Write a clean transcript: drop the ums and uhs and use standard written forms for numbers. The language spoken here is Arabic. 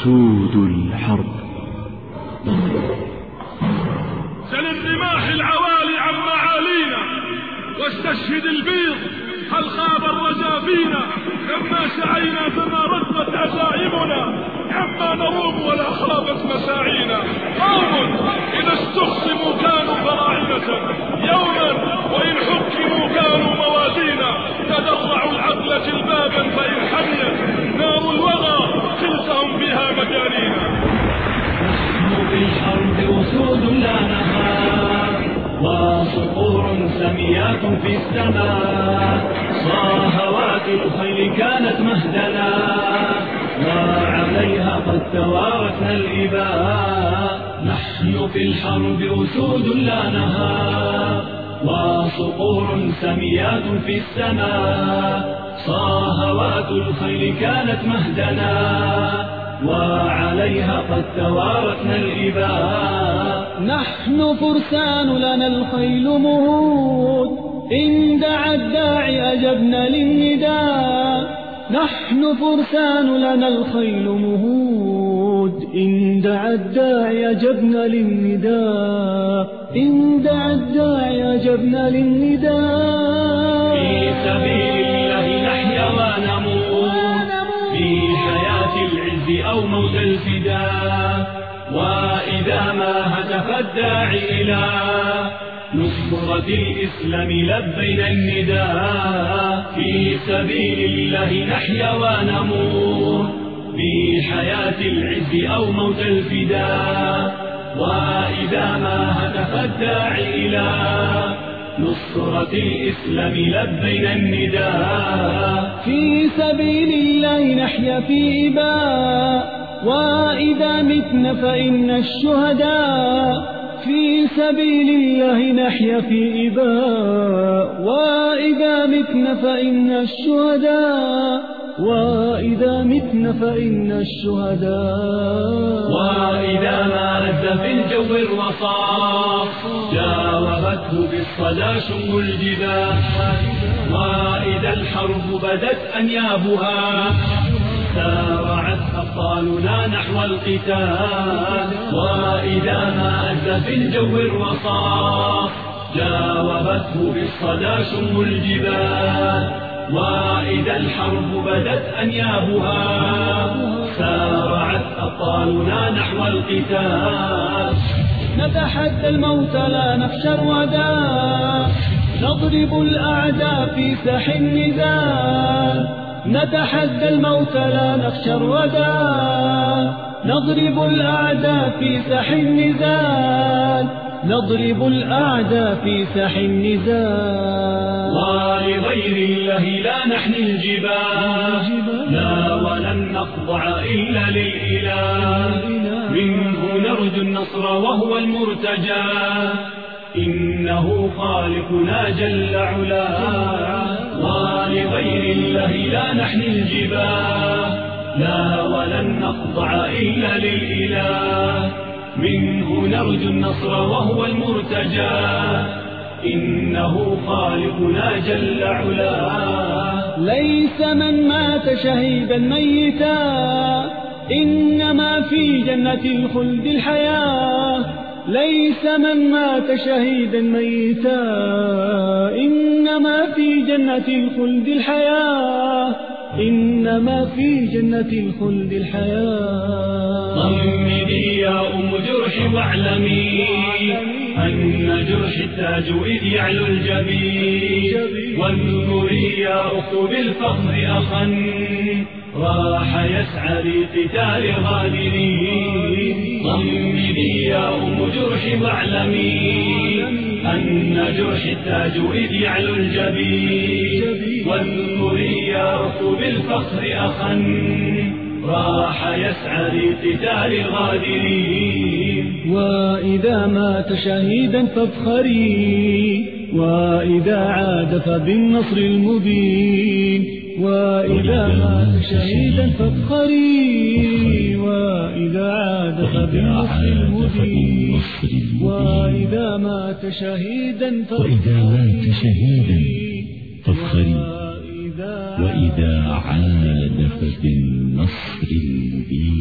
أسود الحرب. سل الرماح العوالي عن معالينا، واستشهد البيض هل خاب الرجا فينا. لما سعينا فما رتبت عزائمنا، عما نروم ولا خابت مساعينا. قوم إذا استخصموا كانوا فراعنة يوما، وإن حكموا كانوا موازينا. تدرعوا العقل جلبابا فإن حميت نار الوغى خلتهم بها مجانينا. نحن في الحرب أسود لا نهار، وصقور سميات في السماء. صاهوات الخيل كانت مهدنا، وعليها قد توارثنا الإباء. نحن في الحرب أسود لا نهار، وصقور سميات في السماء. صاهوات الخيل كانت مهدنا، وعليها قد توارثنا الإباء. نحن فرسان لنا الخيل مهود، إن دعا الداعي أجبنا للنداء. نحن فرسان لنا الخيل مهود، إن دعا الداعي أجبنا للنداء. إن دعا الداعي أجبنا للنداء. في سبيل الله نحيا ونموت، في حياة العز أو موت الفداء. وإذا ما هتف الداعي إلى نصرة الإسلام لبينا النداء. في سبيل الله نحيا ونموت، في حياة العز أو موت الفداء. وإذا ما هتف الداعي إلى نصرة الإسلام لبينا النداء. في سبيل الله نحيا في إباء، وإذا متنا فإن الشهداء. في سبيل الله نحيا في إباء، وإذا متنا فإن الشهداء. وإذا متنا فإن الشهداء. وإذا ما هز في الجو الرصاص، جاوبته بالصدى شم الجبال. وإذا الحرب بدت أنيابها، سارعت أبطالنا نحو القتال. وإذا ما هز في الجو الرصاص، جاوبته بالصدى شم الجبال. وإذا الحرب بدت أنيابها، سارعت أبطالنا نحو القتال. نتحدى الموت لا نخشى الوداع، نضرب الأعداء في ساح النزال. نتحدى الموت لا نخشى الوداع، نضرب الأعداء في ساح النزال. نضرب الأعداء في ساح النزال. ولغير الله لا نحني الجبال، لا ولن نخضع إلا للإله. منه نرجو النصر وهو المرتجى، إنه خالقنا جل علاه. ولغير الله لا نحني الجبال، لا ولن نخضع إلا للإله. منه نرجو النصر وهو المرتجى، إنه خالقنا جل علاه. ليس من مات شهيدا ميتا، إنما في جنة الخلد الحياة. ليس من مات شهيدا ميتا، إنما في جنة الخلد الحياة. إنما في جنة الخلد الحياة. ضمدي يا أم جرح واعلمي أن جرح التاج إذ يعلو الجبين. واذكري يا أخت بالفخر أخا راح يسعى لقتال غادرين. ضمدي يا أم جرح واعلمي أن جرح التاج إذ يعلو الجبين. واذكري يا أخت بالفخر أخا راح يسعى لقتال غادرين. وإذا مات شهيدا فافخري، وإذا عاد فبالنصر المبين. وإذا مات شهيدا فافخري، وإذا عاد فبالنصر المبين. وإذا مات شهيدا فافخري، وإذا عاد فبالنصر المبين.